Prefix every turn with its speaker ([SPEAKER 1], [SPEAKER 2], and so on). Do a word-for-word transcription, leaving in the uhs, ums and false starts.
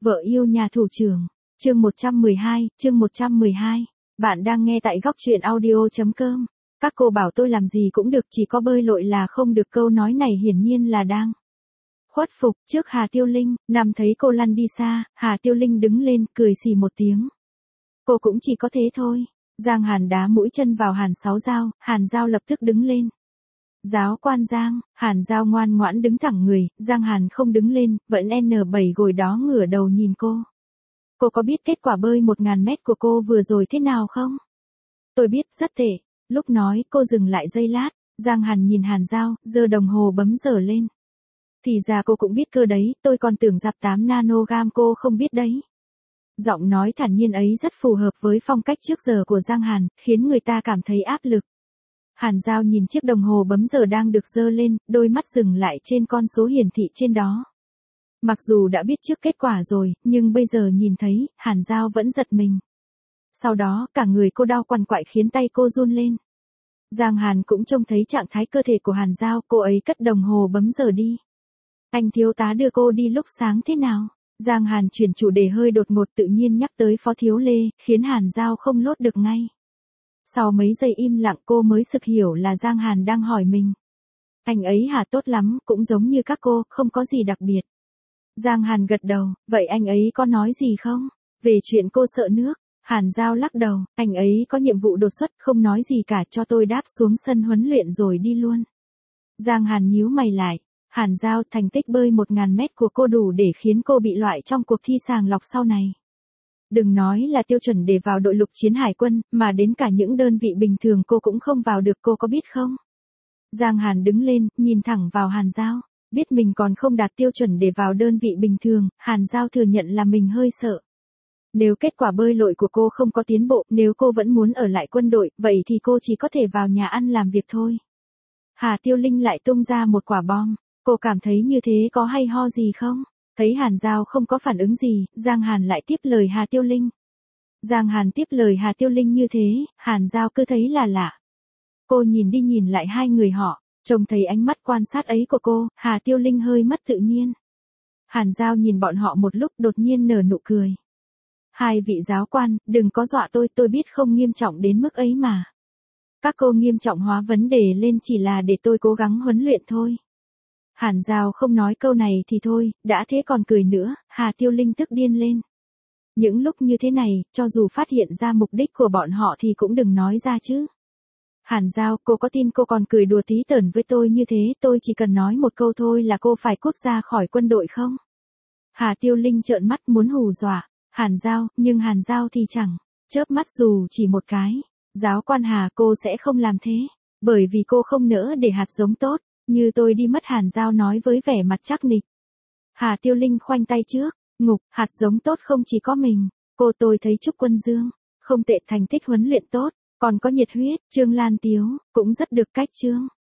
[SPEAKER 1] Vợ yêu nhà thủ trưởng. Chương một trăm mười hai, chương một trăm mười hai. Bạn đang nghe tại góc truyện audio.com. Các cô bảo tôi làm gì cũng được, chỉ có bơi lội là không được. Câu nói này hiển nhiên là đang khuất phục trước Hà Tiêu Linh. Nằm thấy cô lăn đi xa, Hà Tiêu Linh đứng lên, cười xì một tiếng. Cô cũng chỉ có thế thôi. Giang Hàn đá mũi chân vào Hàn Sáu Giao, Hàn Giao lập tức đứng lên. Giáo quan Giang, Hàn Giao ngoan ngoãn đứng thẳng người, Giang Hàn không đứng lên, vẫn N bảy gồi đó ngửa đầu nhìn cô. Cô có biết kết quả bơi một nghìn mét của cô vừa rồi thế nào không? Tôi biết, rất tệ. Lúc nói, cô dừng lại giây lát, Giang Hàn nhìn Hàn Giao, giơ đồng hồ bấm giờ lên. Thì ra cô cũng biết cơ đấy, tôi còn tưởng giặt tám nanogam cô không biết đấy. Giọng nói thản nhiên ấy rất phù hợp với phong cách trước giờ của Giang Hàn, khiến người ta cảm thấy áp lực. Hàn Giao nhìn chiếc đồng hồ bấm giờ đang được giơ lên, đôi mắt dừng lại trên con số hiển thị trên đó. Mặc dù đã biết trước kết quả rồi, nhưng bây giờ nhìn thấy, Hàn Giao vẫn giật mình. Sau đó, cả người cô đau quằn quại khiến tay cô run lên. Giang Hàn cũng trông thấy trạng thái cơ thể của Hàn Giao, cô ấy cất đồng hồ bấm giờ đi. Anh thiếu tá đưa cô đi lúc sáng thế nào? Giang Hàn chuyển chủ đề hơi đột ngột, tự nhiên nhắc tới Phó Thiếu Lê, khiến Hàn Giao không lốt được ngay. Sau mấy giây im lặng cô mới sực hiểu là Giang Hàn đang hỏi mình. Anh ấy hả? Tốt lắm, cũng giống như các cô, không có gì đặc biệt. Giang Hàn gật đầu, vậy anh ấy có nói gì không? Về chuyện cô sợ nước, Hàn Giao lắc đầu, anh ấy có nhiệm vụ đột xuất, không nói gì cả, cho tôi đáp xuống sân huấn luyện rồi đi luôn. Giang Hàn nhíu mày lại, Hàn Giao, thành tích bơi một nghìn mét của cô đủ để khiến cô bị loại trong cuộc thi sàng lọc sau này. Đừng nói là tiêu chuẩn để vào đội lục chiến hải quân, mà đến cả những đơn vị bình thường cô cũng không vào được, cô có biết không? Giang Hàn đứng lên, nhìn thẳng vào Hàn Giao, biết mình còn không đạt tiêu chuẩn để vào đơn vị bình thường, Hàn Giao thừa nhận là mình hơi sợ. Nếu kết quả bơi lội của cô không có tiến bộ, nếu cô vẫn muốn ở lại quân đội, vậy thì cô chỉ có thể vào nhà ăn làm việc thôi. Hà Tiêu Linh lại tung ra một quả bom, cô cảm thấy như thế có hay ho gì không? Thấy Hàn Giao không có phản ứng gì, Giang Hàn lại tiếp lời Hà Tiêu Linh. Giang Hàn tiếp lời Hà Tiêu Linh như thế, Hàn Giao cứ thấy là lạ. Cô nhìn đi nhìn lại hai người họ, trông thấy ánh mắt quan sát ấy của cô, Hà Tiêu Linh hơi mất tự nhiên. Hàn Giao nhìn bọn họ một lúc đột nhiên nở nụ cười. Hai vị giáo quan, đừng có dọa tôi, tôi biết không nghiêm trọng đến mức ấy mà. Các cô nghiêm trọng hóa vấn đề lên chỉ là để tôi cố gắng huấn luyện thôi. Hàn Giao không nói câu này thì thôi, đã thế còn cười nữa, Hà Tiêu Linh tức điên lên. Những lúc như thế này, cho dù phát hiện ra mục đích của bọn họ thì cũng đừng nói ra chứ. Hàn Giao, cô có tin cô còn cười đùa tí tởn với tôi như thế, tôi chỉ cần nói một câu thôi là cô phải cút ra khỏi quân đội không? Hà Tiêu Linh trợn mắt muốn hù dọa, Hàn Giao, nhưng Hàn Giao thì chẳng chớp mắt dù chỉ một cái. Giáo quan Hà, cô sẽ không làm thế, bởi vì cô không nỡ để hạt giống tốt như tôi đi mất, Hàn Giao nói với vẻ mặt chắc nịch. Hà Tiêu Linh khoanh tay trước, ngục, hạt giống tốt không chỉ có mình, cô tôi thấy Trúc Quân Dương, không tệ, thành tích huấn luyện tốt, còn có nhiệt huyết, Trương Lan Tiếu, cũng rất được cách Trương